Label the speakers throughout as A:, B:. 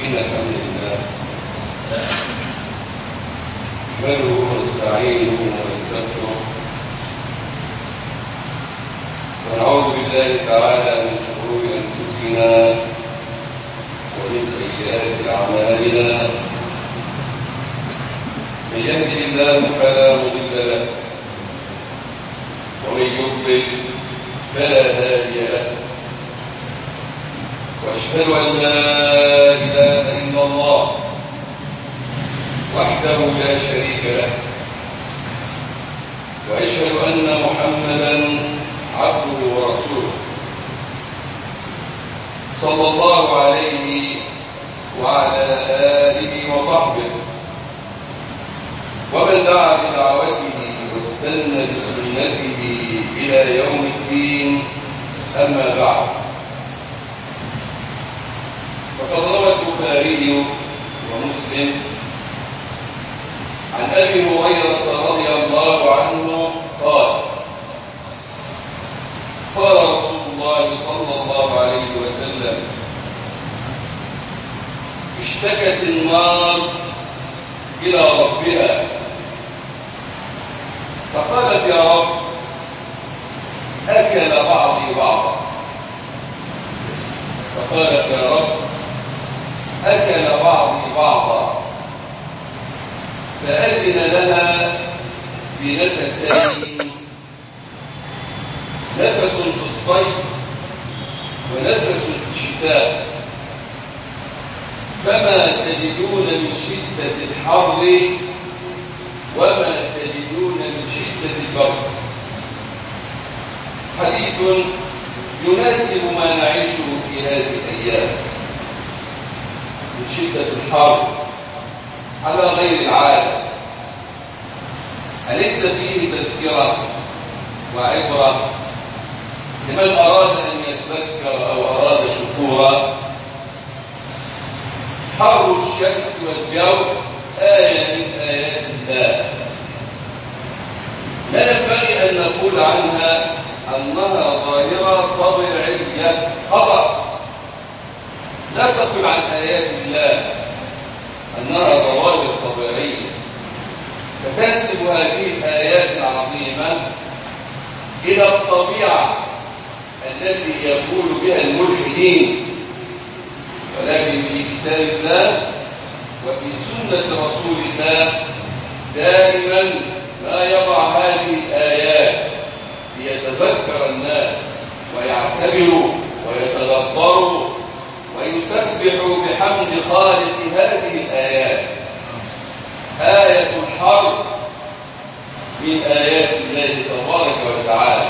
A: إن الحمد لله نحمده ونستعينه ونستغفره ونعوذ بالله تعالى من شرور أنفسنا ومن سيئات أعمالنا. من يهده الله فلا مضل له ومن يضلل فلا هادي له، واشهد ان لا اله الا الله وحده لا شريك له، واشهد ان محمدا عبده ورسوله صلى الله عليه وعلى اله وصحبه ومن دعا بدعوته واستنى بسنته الى يوم الدين. اما بعد، فقد روى البخاري ومسلم عن ابي هريره رضي الله عنه قال: قال رسول الله صلى الله عليه وسلم: اشتكت النار الى ربها فقالت: يا رب، اكل بعضي بعضا. فقالت: يا رب، أكل بعضي بعضا. فأذن لها بنفسين: نفس في الصيف ونفس في الشتاء، فما تجدون من شدة الحر وما تجدون من شدة البرد. حديث يناسب ما نعيشه في هذه الأيام من شدة الحر على غير العادة. أليس فيه تذكرة وعبرة لمن أراد أن يتذكر أو أراد شكورا؟ حر الشمس والجو آية من آيات الله، لا ينبغي أن نقول عنها أنها ظاهرة طبيعية خطأ. لا تقل عن آيات الله أنها ظواهر طبيعية، فتنسب هذه الآيات العظيمة إلى الطبيعة التي يقول بها الملحدين، ولكن في كتاب الله وفي سنة رسول الله دائما ما يضع هذه الآيات ليتذكر الناس ويعتبروا ويتدبروا ويسبحوا بحمد خالق هذه الآيات. آية الحرب من آيات الله تبارك وتعالى.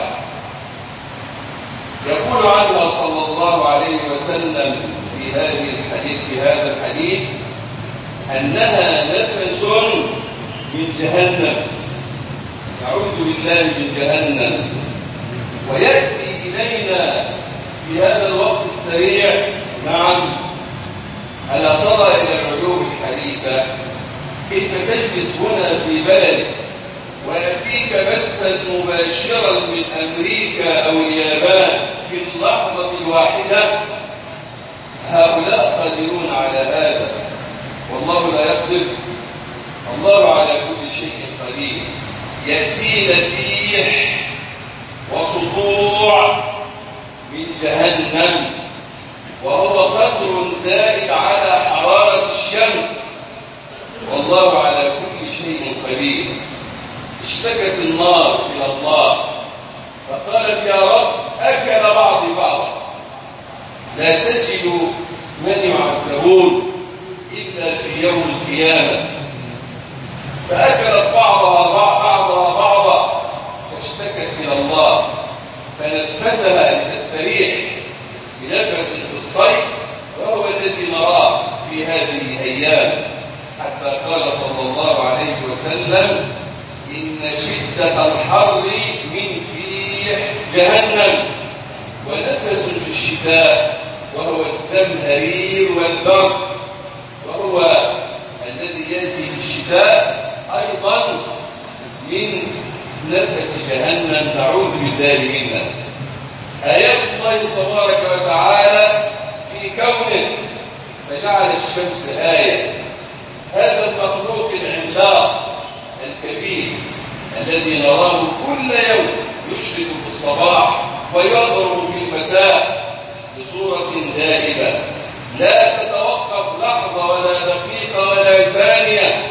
A: يقول عنها صلى الله عليه وسلم في هذا الحديث أنها نفس من جهنم. نعوذ بالله من جهنم. ويأتي إلينا في هذا الوقت السريع: نعم، ألا ترى إلى العلوم الحديثة كيف تجلس هنا في بلد ويأتيك بثا مباشرا من أمريكا أو اليابان في اللحظة الواحدة؟ هؤلاء قادرون على هذا، والله لا يقدر. الله على كل شيء قدير. يأتي نسيح وسطوع من جهنم، وهو قدر زائد على حرارة الشمس، والله على كل شيء قدير. اشتكت النار إلى الله فقالت: يا رب، أكل بعضي بعضا. لا تجد من يعذبون إلا في يوم القيامة. فأكلت بعضها بعضا فاشتكت إلى الله فنفسها لتستريح بنفس في الصيف، وهو الذي نراه في هذه الأيام، حتى قال صلى الله عليه وسلم: إن شدة الحر من فيح جهنم، ونفس في الشتاء وهو الزمهرير والبرد، وهو الذي يأتي في الشتاء أيضا من نفس جهنم. نعوذ بالله منها. آيات الله تبارك وتعالى في كونه فجعل الشمس آية. هذا المخلوق العملاق الكبير الذي نراه كل يوم يشرق في الصباح ويظهر في المساء بصورة دائمة لا تتوقف لحظة ولا دقيقة ولا ثانية،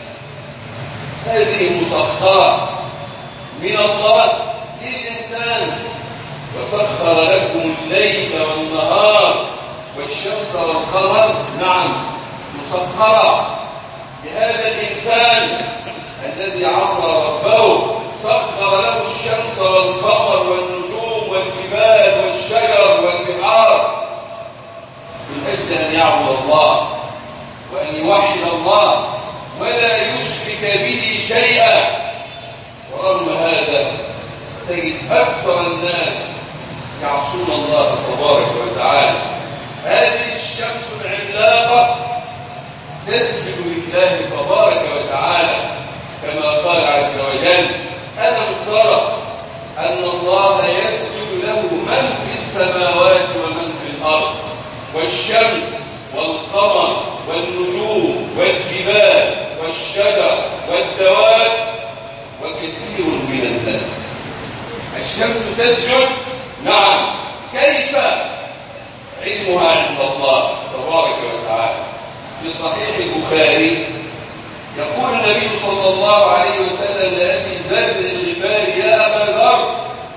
A: هذه مسخرة من الله للإنسان. وسخر لكم الليل والنهار والشمس والقمر، نعم مسخرة لهذا الإنسان الذي عصى ربه. سخر له الشمس والقمر والنجوم والجبال والشجر والبحار من أجل أن يعبد الله وأن يوحد الله ولا يشرك به شيئا. ورغم هذا تجد أكثر الناس يعصون الله تبارك وتعالى. هذه الشمس العملاقة تسجد لله تبارك وتعالى كما قال عز وجل: ألم ترى أن الله يسجد له من في السماوات ومن في الأرض والشمس والقمر والنجوم والجبال والشجر والدواب وكثير من الناس. الشمس تسجد، نعم. كيف؟ علمها عند الله تبارك وتعالى. في صحيح البخاري يقول النبي صلى الله عليه وسلم لأبي ذر الغفاري: يا أبا ذر،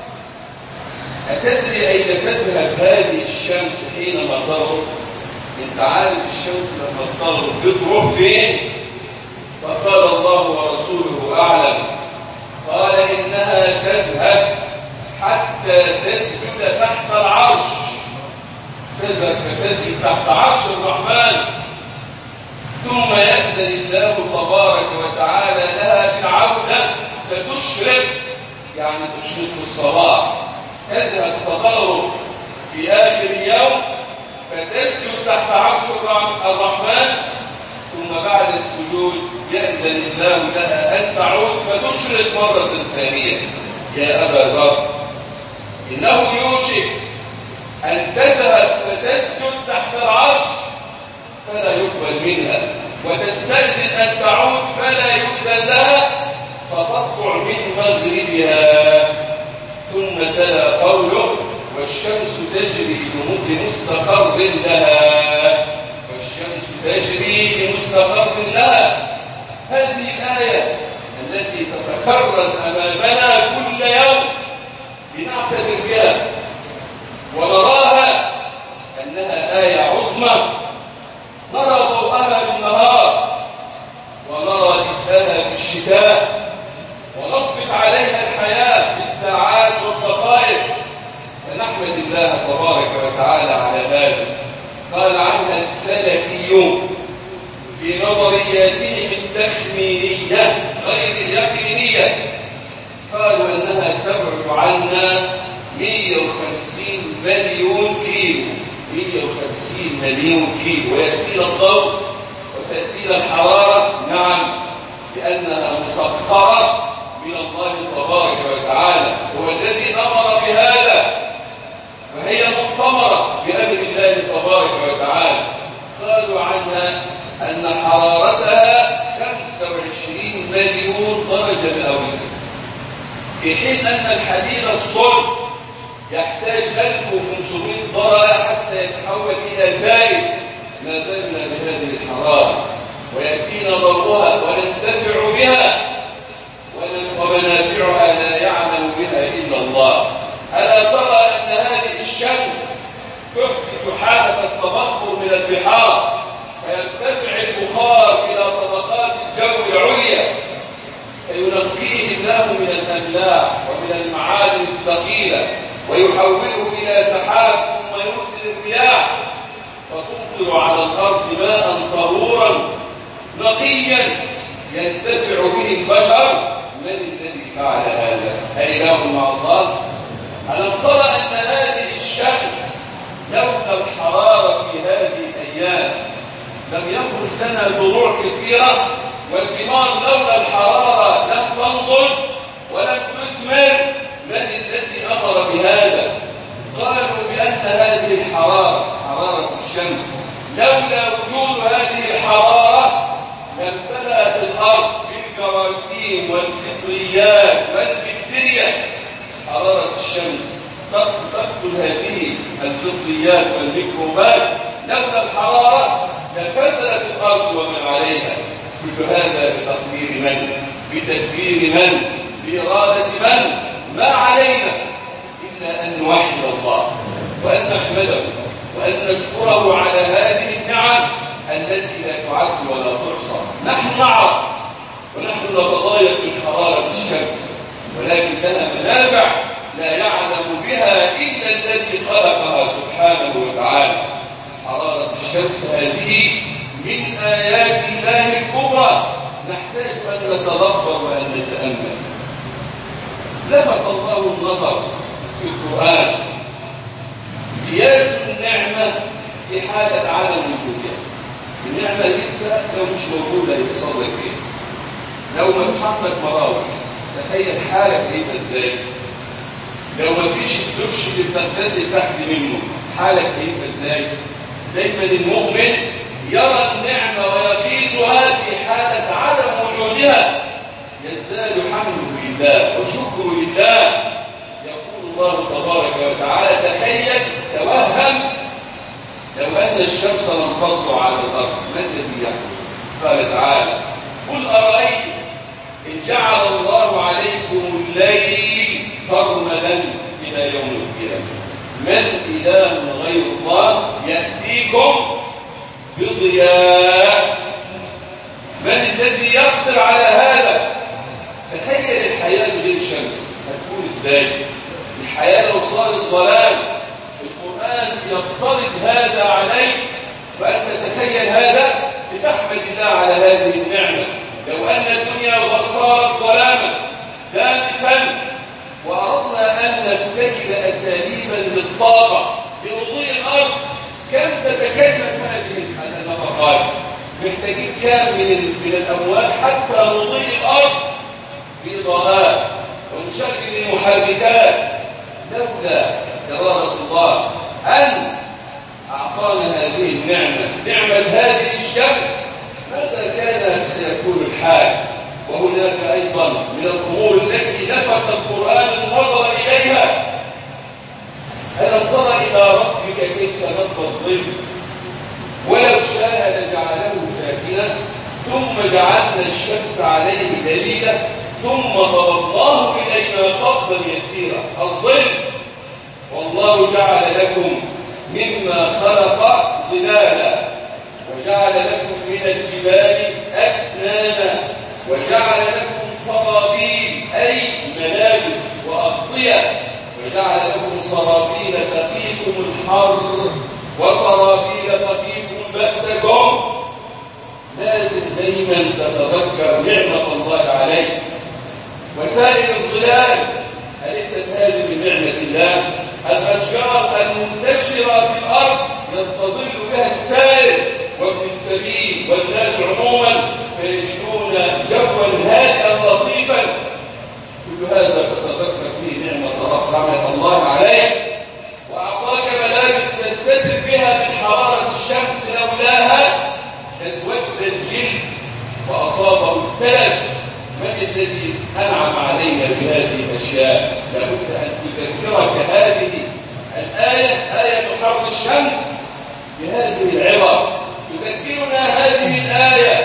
A: أتدري أين تذهب هذه الشمس حينما تغرب؟ أنت عارف الشمس لما تغرب بتروح فين؟ فقال: الله ورسوله أعلم. قال: إنها تذهب حتى تسجد تحت العرش. تذهب فتسجد تحت عرش الرحمن، ثم يأذن الله تبارك وتعالى لها بالعودة فتشرق، يعني تشرق في الصباح. تذهب فتغرب في آخر اليوم فتسجد تحت عرش الرحمن، ثم بعد السجود يأذن الله لها أن تعود فتشرق مرة ثانية. يا أبا ذر، إنه يوشك أن تذهب فتسجد تحت العرش فلا يقبل منها، وتستأذن أن تعود فلا يؤذن لها، فتطلع من مغربها. ثم تلا قوله: والشمس تجري لمستقر لها، والشمس تجري لمستقر لها. هذه الآية التي تتكرر أمامنا كل يوم لنعتبر بها ونراها أنها آية عظمى. نرى ضوءها بالنهار ونرى إثرها بالشتاء، ونضبط عليها الحياة بالساعات والدقائق، فنحمد الله تبارك وتعالى على هذا. قال عنها الفلكيون في نظرياتهم التخمينية غير اليقينية، قالوا أنها تبعد عنا 150 مليون كيلو. 150 مليون كيلو، ويأتينا الضوء وتأتينا الحرارة، نعم، لأنها مسخرة من الله تبارك وتعالى، هو الذي أمر بهذا، وهي مؤتمرة بأمر الله تبارك وتعالى. قالوا عنها أن حرارتها 25 مليون درجة مئوية، في حين أن الحديد الصلب يحتاج 1500 درجة حتى يتحول إلى زائد. ما بالنا بهذه الحرارة ويأتينا ضوءها وننتفع بها، ومنافعها لا يعلم بها إلا الله. ألا ترى أن هذه الشمس تحدث حالة التبخر من البحار، فيرتفع البخار إلى طبقات الجو العليا، فينقيه الله من الأملاح ومن المعادن الثقيلة ويحوله إلى سحاب، ثم يرسل الرياح فتمطر على الأرض ماء طهورا نقيا ينتفع به البشر. من الذي فعل هذا؟ أإله مع الله؟ ألم ترى أن هذه الشمس لولا الحرارة في هذه الأيام لم يخرج لنا زروع كثيرة، والثمار لولا الحرارة لم تنضج ولم تثمر؟ من الذي أمر بهذا؟ قالوا بأن هذه الحرارة، حرارة الشمس، لولا وجود هذه الحرارة لامتلأت الأرض بالجراثيم والفطريات والبكتيريا. حرارة الشمس تقتل هذه الفطريات والميكروبات، لولا الحرارة لفسدت الأرض ومن عليها. كل هذا بتقدير من؟ بتدبير من؟ بإرادة من؟ ما علينا إلا أن نوحد الله وأن نحمده وأن نشكره على هذه النعم التي لا تعد ولا تحصى. نحن نعرف ونحن نتضايق من حرارة الشمس، ولكن لنا منافع لا يعلم بها إلا الذي خلقها سبحانه وتعالى. حرارة الشمس هذه من آيات الله الكبرى، نحتاج أن نتدبر وأن نتأمل. لفت الله النظر في القرآن قياس النعمة في حالة عدم وجودها. النعمة لسه لو مش موجودة يتصور فيها. لو ما مش عندك مراوح تخيل حالك هيبقى ازاي؟ لو ما فيش الدش اللي بتغتسل تحت منه حالك هيبقى ازاي؟ دايما المؤمن يرى النعمة ويقيسها في حالة عدم وجودها، يزداد حمده لله وشكره لله. يقول الله تبارك وتعالى: تخيل، توهم لو أن الشمس لم تطلع على الأرض ما الذي يحدث؟ قال تعالى: قل أرأيتم إن جعل الله عليكم الليل سرمدا إلى يوم القيامة من إله غير الله يأتيكم بضياء. من الذي يقدر على هذا؟ تخيل الحياة بدون شمس هتكون ازاي؟ الحياة لو صارت ظلام. القرآن يفترض هذا عليك، وأنت تتخيل هذا لتحمد الله على هذه النعمة. لو أن الدنيا صارت ظلاما دامسا وأردنا أن نتخذ أساليبا للطاقة لوضوء الأرض، كم تتكلف هذه النفقات؟ محتاجين كام من الأموال حتى نضيء الأرض بإضاءات ونشغل المحركات؟ لولا إرادة الله أن أعطانا هذه النعمة، نعمة هذه الشمس، ماذا كان سيكون الحال؟ وهناك أيضا من الأمور التي لفت القرآن النظر إليها. ألم تر إلى ربك كيف نبض الظل ولو شاء لجعله ساكنا ثم جعلنا الشمس عليه دليلا ثم قبضناه إلينا قبضا يسيرا. الظل، والله جعل لكم مما خلق ظلالا وجعل لكم من الجبال أكنانا وجعل لكم صرابيل أي ملابس وأغطية، وجعل لكم صرابيل تقيكم الحر وصرابيل تقيكم بأسكم. لازم دايما تتذكر نعمة الله عليك. وسائل الظلال أليست هذه من نعمة الله؟ الأشجار المنتشرة في الأرض يستظل بها السائل وابن السبيل والناس عموما، فيجدون جوا هادئا لطيفا. كل هذا تتذكر فيه نعمة الله عليك. وأعطاك ملابس تستتر بها من حرارة الشمس، لولاها اسود الجلد وأصابه التلف. من الذي أنعم علينا بهذه الأشياء؟ لابد أن تذكرك هذه الآية، آية حر الشمس، بهذه العبر. تذكرنا هذه الآية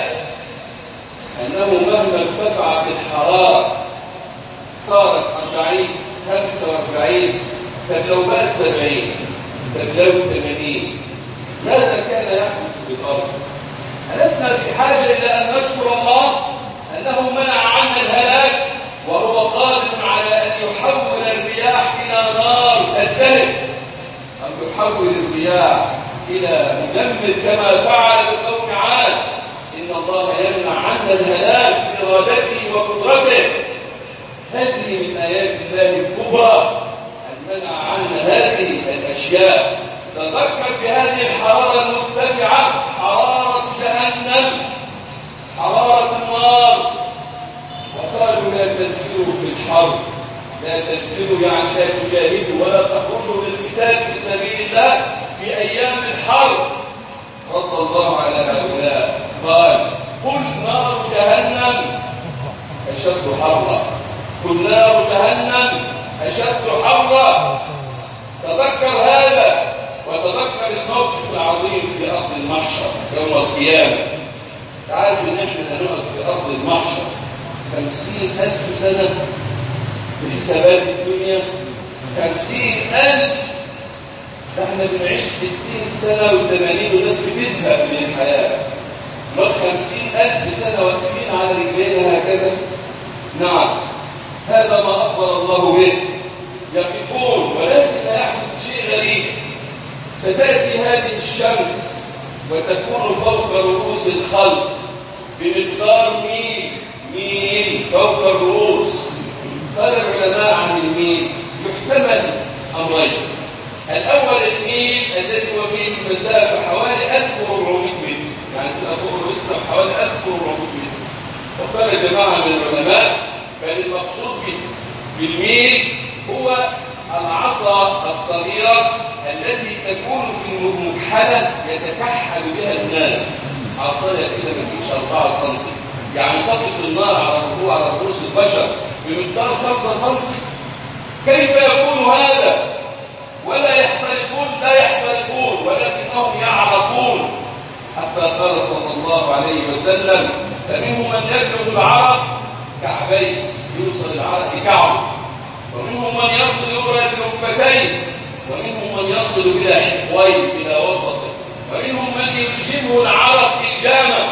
A: أنه مهما ارتفعت الحرارة صارت 40 45 طب لو بقت 70 طب لو 80 ماذا كان يحدث في الأرض؟ ألسنا بحاجة إلى أن نشكر الله أنه منع عنا الهلاك، وهو قادر على أن يحول الرياح إلى نار تلتهب، أن يحول الرياح إلى مدمر كما فعل بقوم عاد. إن الله يمنع عنا الهلاك بإرادته وقدرته. هذه من آيات الله الكبرى أن منع عنا هذه الأشياء. تذكر بهذه الحرارة المرتفعة، حرارة جهنم، حرارة النار. وقالوا لا تنفروا في الحرب، لا تنفروا يعني لا تجاهدوا ولا تخرجوا للقتال في سبيل الله في أيام الحرب. رد قل نار جهنم أشد حرا. تذكر هذا وتذكر الموقف العظيم في أرض المحشر يوم القيامة. تعرف إن إحنا هنقف في أرض المحشر 50,000 سنة في حسابات الدنيا. 50,000. احنا بنعيش 60 سنة و80 والناس بتزهق من الحياة. 50,000 سنة واقفين على رجلينا هكذا. نعم، هذا ما أخبر الله به. يقفون، ولكن لا يحدث شيء غريب. ستأتي هذه الشمس وتكون فوق رؤوس الخلق بمقدار ميل فوق الرؤوس. قال العلماء عن الميل يحتمل أمرين. الأول الميل الذي هو ميل المسافة حوالي 1400 متر، يعني تبقى فوق رؤوسنا حوالي 1400 متر. وقال جماعة من العلماء بل المقصود بالميل هو العصا الصغيرة التي تكون في المكحلة يتكحل بها الناس. عصاية كده ما فيش 4 سم، يعني تقف النار على رؤوس البشر بمقدار 5 سم. كيف يكون هذا؟ ولا يحترقون، لا يحترقون ولكنهم يعرقون. حتى قال صلى الله عليه وسلم فمنهم من يبلغ العرق كعبيه، يوصل العرق كعب، ومنهم من يصل إلى الركبتين، ومنهم من يصل إلى حقويه إلى وسطه، ومنهم من يلجمه العرق إلجاما.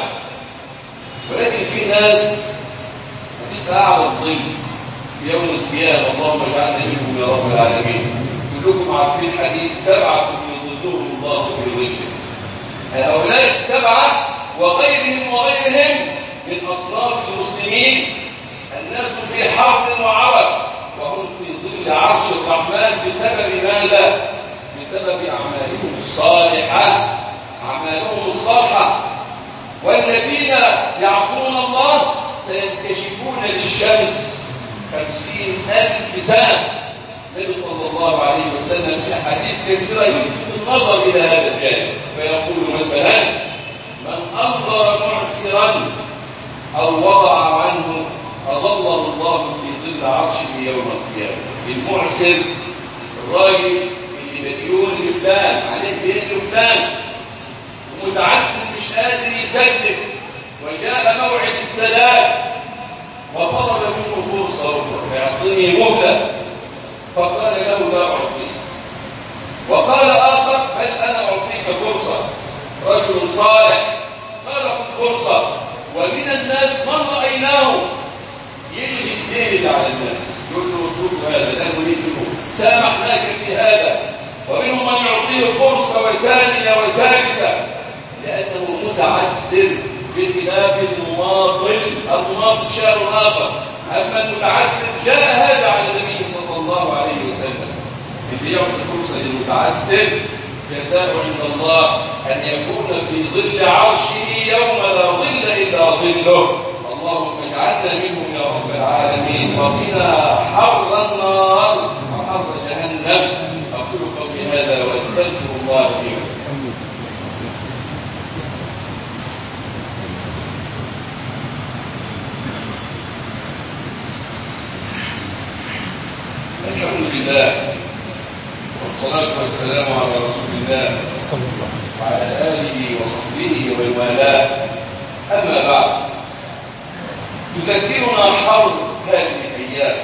A: ولكن في ناس هتبقى قاعدة تظل في يوم القيامة، اللهم اجعلنا منهم يا رب العالمين. كلكم عارفين حديث 7 يظلهم الله في ظله. هؤلاء السبعة وغيرهم من أصناف المسلمين الناس في حرب وعرق، وهم في ظل عرش الرحمن بسبب ماذا؟ بسبب أعمالهم الصالحة. أعمالهم الصالحة. والذين يعصون الله سينكشفون للشمس 50,000 سنة. النبي صلى الله عليه وسلم في أحاديث كثيرة يلفت النظر إلى هذا الجانب، فيقول مثلا من أنظر معسرا أو وضع عنه أظله الله في ظل عرشه يوم القيامة. المعسر الراجل اللي مديون لفلان، عليه دين لفلان، ومتعسر مش قادر يسدد، وجاء موعد السداد وطلب منه فرصة فيعطيني مهلة، فقال له لا أعطيك. وقال آخر بل أنا أعطيك فرصة، رجل صالح قال خذ فرصة. ومن الناس من رأيناه يلغي الدين على الناس، يقول له اترك هذا لا نريد منه، سامحناك في هذا. ومنهم من يعطيه فرصة وثانية وثالثة لأنه متعسر، بخلاف المماطل. المماطل شيء آخر. أما المتعسر جاء هذا على النبي صلى الله عليه وسلم. اللي يعطي فرصة للمتعسر جزاء عند الله أن يكون في ظل عرشه يوم لا ظل إلا ظله. اللهم اجعلنا منهم يا رب العالمين، وقنا حر النار وحر جهنم. أقول قولي هذا وأستغفر الله لي. الحمد لله والصلاة والسلام على رسول الله صلى الله وعلى آله وصحبه ومن والاه. أما بعد، يذكرنا حول هذه الأيام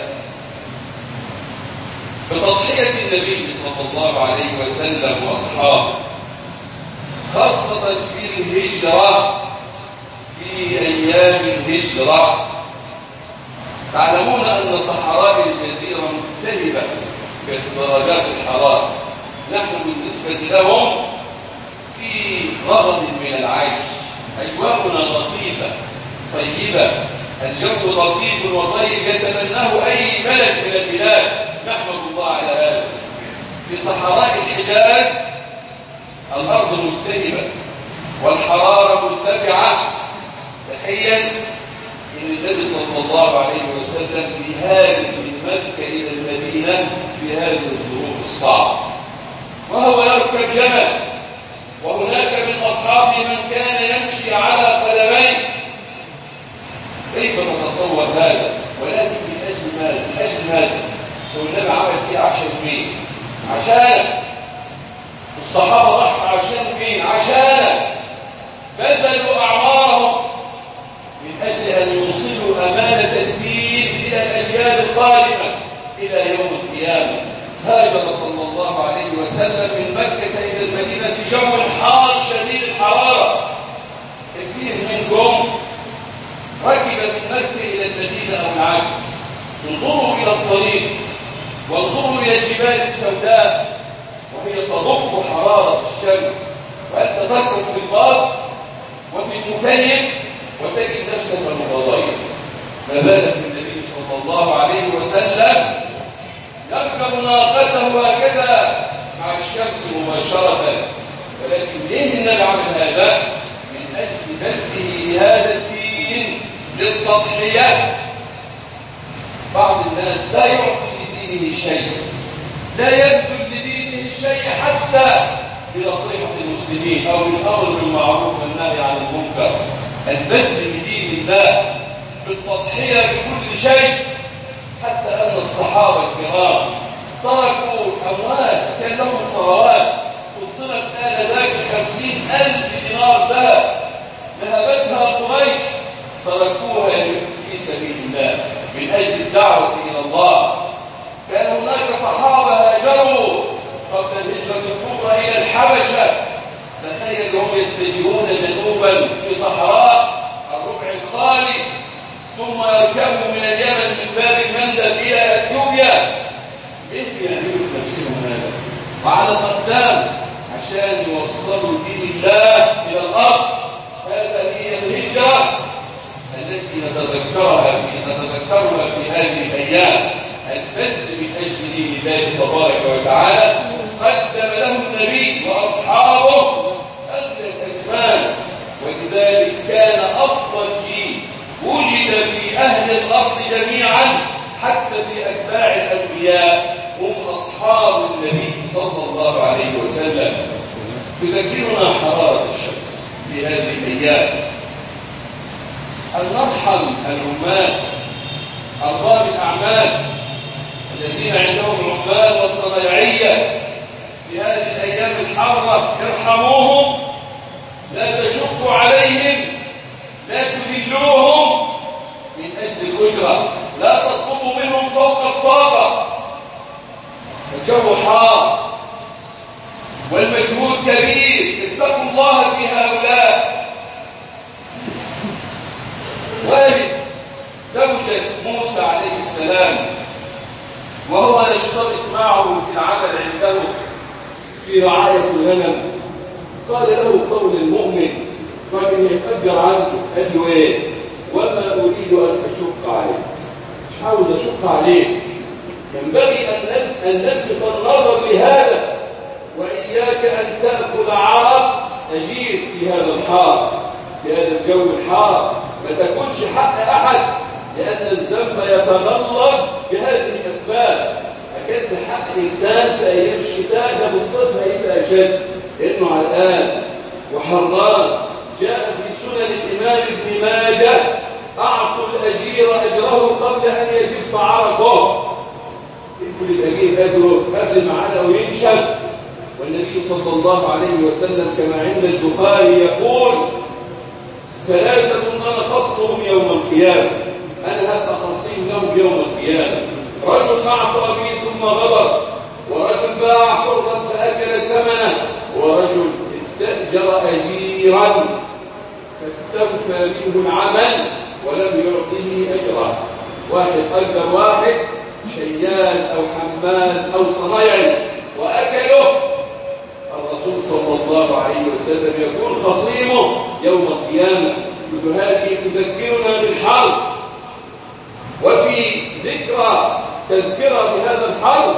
A: بتضحية النبي صلى الله عليه وسلم وأصحابه، خاصة في الهجرة، في أيام الهجرة. تعلمون أن صحراء الجزيرة مختلفة في درجات الحرارة. نحن بالنسبة لهم في رغد من العيش، أجواؤنا لطيفة طيبة، الجو لطيف وطيب يتمناه أي بلد من البلاد. نحمد الله على هذا. في صحراء الحجاز الأرض ملتهبة والحرارة مرتفعة. تخيل إن النبي صلى الله عليه وسلم بهاجر من مكة إلى المدينة في هذه الظروف الصعبة، وهو يركب جمل، وهناك من أصحابه من كان يمشي على قدميه. كيف تتصور هذا؟ ولكن من أجل ماذا؟ والنبي عمل فيه عشان مين؟ عشانك. الصحابة ضحوا عشان مين؟ عشانك. بذلوا أعمارهم من أجل أن يوصلوا أمانة الدين إلى الأجيال القادمة إلى يوم القيامة. هاجر صلى الله عليه وسلم من مكة إلى المدينة في جو حار شديد الحرارة. كثير منكم ركب من مكة إلى المدينة أو العكس. انظروا إلى الطريق وانظروا إلى الجبال السوداء وهي تضخ حرارة الشمس، وأنت تركب في الباص وفي المكيف وتجد نفسك متضايق. ما بالك النبي صلى الله عليه وسلم يركب ناقته هكذا مع الشمس مباشرة. ولكن ليه النبي عمل هذا؟ من أجل بذله لهذا الدين للتضحية. بعض الناس لا يعطي لدينه شيء، لا يبذل لدينه شيء حتى بنصيحة المسلمين أو بالأمر بالمعروف والنهي عن المنكر. البذل لدين الله بالتضحية بكل شيء، حتى أن الصحابة الكرام تركوا أموال كان لهم ثروات قدمت آنذاك 50,000 دينار ذهب ذهبتها قريش، تركوها في سبيل الله من أجل الدعوة إلى الله. كان هناك صحابة هاجروا قبل الهجرة الكبرى إلى الحبشة. تخيل هم يتجهون جنوبا في صحراء الربع الخالي، ثم يركبوا من اليمن من باب المندب إلى أثيوبيا. إيه يعملوا في نفسهم هذا؟ وعلى الأقدام عشان يوصلوا دين الله إلى الأرض. هذا هي الهجرة التي نتذكرها في هذه الأيام. البذل من أجل دين الله تبارك وتعالى قدم له النبي وأصحابه أغلى الأثمان، ولذلك كان أفضل جيل وجد في أهل الأرض جميعا حتى في أتباع الأنبياء هم أصحاب النبي صلى الله عليه وسلم. تذكرنا حرارة الشمس في هذه الأيام. أن نرحم العمال أرباب الأعمال الذين عندهم عمال وصنايعية في هذه الأيام الحارة، ارحموهم، لا تشقوا عليهم، لا تذلوهم من أجل الأجرة، لا تطلبوا منهم فوق الطاقة. الجو حار والمجهود كبير، اتقوا الله في هؤلاء. والد زوجة موسى عليه السلام وهو يشترك معه في العمل عنده في رعاية الغنم، قال له قول المؤمن راجل يتأجر عنه، قال له ايه؟ وما أريد أن أشق عليه، مش عاوز أشق عليه. ينبغي أن نلفت النظر لهذا، وإياك أن تأكل عرق أجير في هذا الحار، في هذا الجو الحار. ما تاكلش حق أحد، لأن الذنب يتغلب بهذه الأسباب. أكلت حق إنسان في أيام الشتاء ده بالصدفة يبقى أشد، لأنه عرقان وحران. جاء في سنن الإمام ابن ماجه: أعطوا الأجير أجره قبل أن يجف عرقه. يقول الأجير أجره قبل ما عرقه ينشف. والنبي صلى الله عليه وسلم كما عند البخاري يقول: ثلاثة أنا خصمهم يوم القيامة، أنا هبقى خصيم لهم يوم القيامة: رجل أعطى بي ثم غدر، ورجل باع حرا فأكل ثمنه، ورجل استأجر أجيرا فاستوفى منه العمل ولم يعطيه أجره. واحد أجر واحد شيال أو حمال أو صنايعي وأكله، الرسول صلى الله عليه وسلم يكون خصيمه يوم القيامة. كل هذه تذكرنا بالحرب، وفي ذكرى تذكرة بهذا الحرب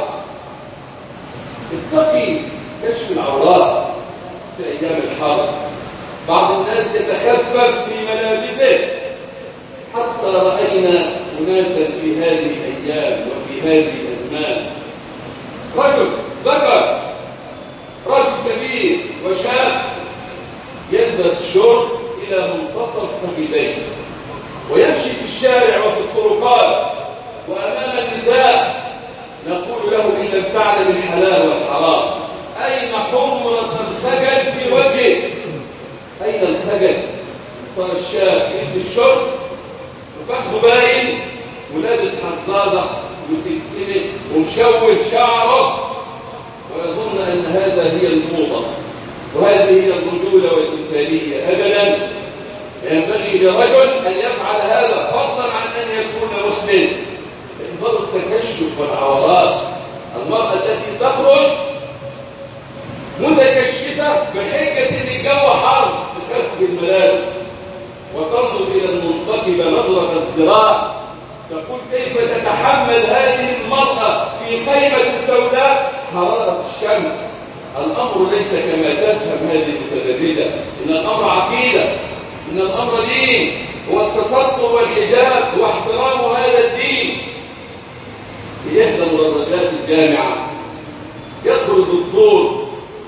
A: اتقي كشف العورات في أيام الحرب. بعض الناس يتخفف في ملابسه، حتى رأينا أناسا في هذه الأيام وفي هذه الأزمان رجل ذكر، رجل كبير وشاب، يلبس شورت إلى منتصف فخذيه ويمشي في الشارع وفي الطرقات وأمام النساء نقول له إن لم تعلم الحلال والحرام أين حمرة الخجل في وجهك؟ أين الخجل؟ ترى الشاب يلبس الشرب وفخذه باين ولابس حزازة وسلسلة ومشوه شعره ويظن أن هذا هي الموضة وهذه هي الرجولة والإنسانية. أبدا، ينبغي لرجل أن يفعل هذا فضلا عن أن يكون مسلم. انظروا التكشف والعورات، المرأة التي تخرج متكشفة بحجة ان الجو حار بخفف الملابس وتنظر إلى المنتقبة نظرة ازدراء، تقول كيف تتحمل هذه المرأة في خيمة سوداء حرارة الشمس؟ الأمر ليس كما تفهم هذه المتدرجة، إن الأمر عقيدة، إن الأمر دين، هو التستر والحجاب واحترام هذا الدين. في إحدى مدرجات الجامعة يدخل الدكتور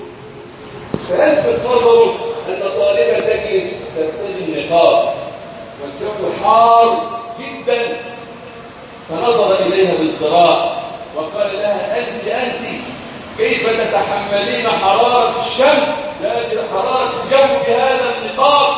A: فيلفت نظره أن طالبة تجلس ترتدي النقاب والجو حار جدا، فنظر إليها بازدراء وقال لها أنت كيف تتحملين حرارة الشمس لا حرارة الجو بهذا النقاب؟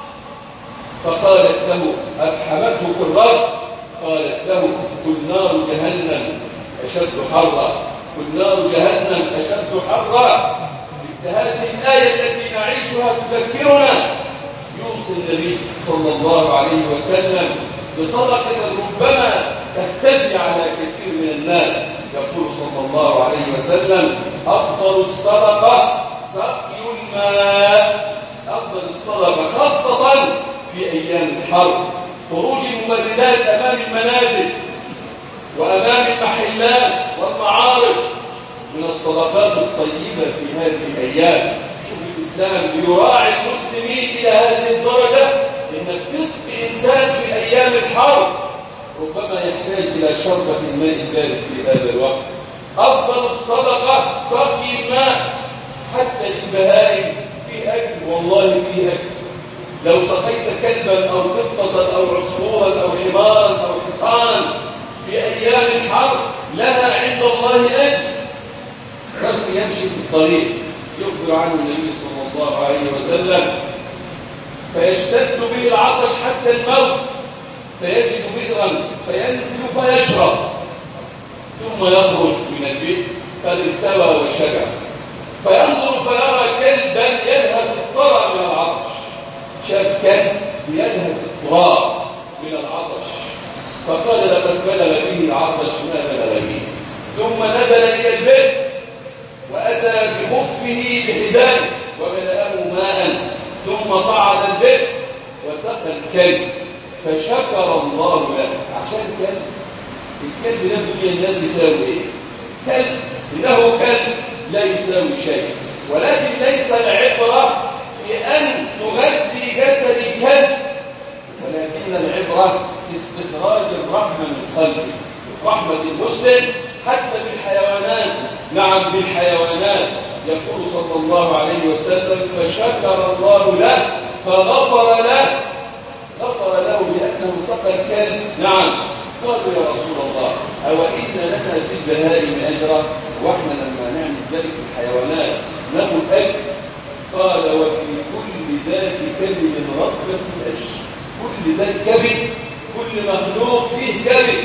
A: فقالت له أفحمته في الرد، قالت له كل نار جهنم أشد حرا، كل نار جهنم أشد حرا. هذه الآية التي نعيشها تذكرنا يوصي النبي صلى الله عليه وسلم بصدقة ربما تختفي على كثير من الناس. يقول صلى الله عليه وسلم أفضل الصدقة سقي الماء. أفضل الصدقة خاصة في أيام الحرب، خروج الممرضات أمام المنازل وأمام المحلات والمعارض من الصدقات الطيبة في هذه الأيام. شوف الإسلام يراعي المسلمين إلى هذه الدرجة إنك تسقي إنسان في أيام الحرب ربما يحتاج إلى شربة الماء البارد في هذا الوقت. أفضل الصدقة سقي الماء، حتى للبهائم في أكل، والله في أكل. لو سقيت كلبا أو قطة أو عصفورا أو حمارا أو حصانا في أيام الحرب لها عند الله أجر. رجل يمشي في الطريق يخبر عنه النبي صلى الله عليه وسلم فيشتد به العطش حتى الموت فيجد بئرا فينزل فيشرب ثم يخرج من البئر قد ارتوى وشبع فينظر فيرى كلبا يلهث الثرى من العطش. شاف كلب يلهث التراب من العطش فقال لقد بلغ به العطش ما بلغ به، ثم نزل إلى البئر وأتى بخفه بحزام وملأه ماء ثم صعد البئر وسقى الكلب فشكر الله له. عشان الكلب ده الناس يساوي ايه؟ كلب، انه كلب لا يساوي شيء، ولكن ليس العبرة في أن نغذي جسد الكلب، ولكن العبرة في استخراج الرحمة من قلبه. رحمة المسلم حتى بالحيوانات، نعم بالحيوانات. يقول صلى الله عليه وسلم فشكر الله له فغفر له، غفر له لأنه سقى الكلب. نعم. قالوا يا رسول الله أو إن لنا في البهائم أجرا؟ وإحنا لما نعمل ذلك في الحيوانات ناخذ أجر؟ قال وفي كل ذات كبد رطبة أجر. كل ذات كبد، كل مخلوق فيه كبد،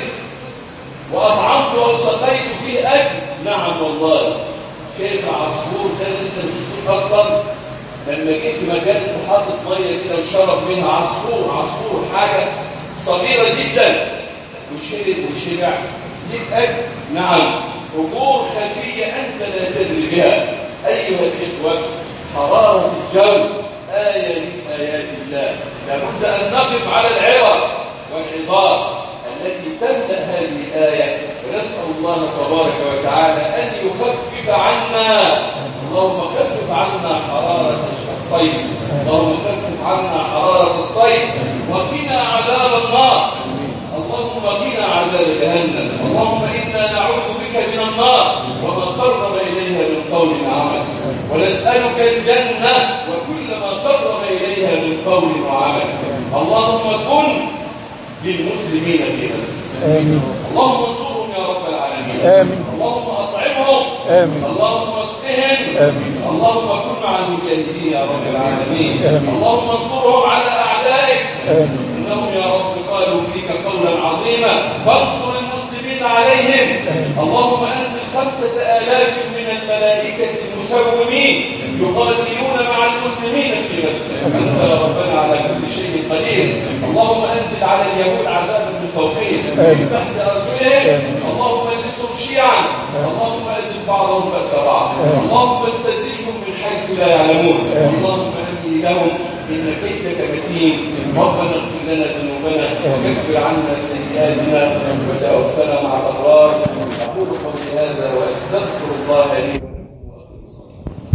A: وأطعمت أو سقيت فيه أجر. نعم والله. كيف عصفور ده أنت مش تشوف أصلا؟ لما جيت في مكان حاطط ميه كده وشرب منها عصفور حاجه صغيره جدا وشرب وشبع ليك اجر. نعم. امور خفيه انت لا تدري بها. ايها الاخوه، حراره الجو ايه من ايات الله، لابد ان نقف على العبر والعظات التي تملا هذه الايه، ونسال الله تبارك وتعالى ان يخفف عنا. اللهم خفف عنا حراره الصيف، اللهم خفف عنا حراره الصيف وقنا عذاب النار. اللهم قنا عذاب جهنم. اللهم انا نعوذ بك من النار وما قرب اليها من قول وعمل، ونسالك الجنه وكل ما قرب اليها من قول وعمل. اللهم كن للمسلمين في نفسك. اللهم انصرهم يا رب العالمين.
B: آمين.
A: اللهم أطعمهم.
B: آمين.
A: اللهم اسقهم.
B: آمين.
A: اللهم كن مع المجاهدين يا رب العالمين.
B: آمين.
A: اللهم انصرهم على أعدائك.
B: آمين.
A: إنهم يا رب قالوا فيك قولا عظيما فانصر المسلمين عليهم. اللهم أنزل 5000 من الملائكة المسومين يقاتلون مع المسلمين في غزة. أنت يا ربنا على كل شيء قدير. اللهم أنزل على اليهود عذابا من فوقهم من تحت أرجلهم. اللهم البسهم شيعا. اللهم أذل بعضهم بأس بعض. اللهم استدرجهم من حيث لا يعلمون. اللهم أملي لهم إن كيدك متين. ربنا اغفر لنا ذنوبنا واكفر عنا سيئاتنا وتوفنا مع الأبرار. أقول قولي هذا وأستغفر الله لي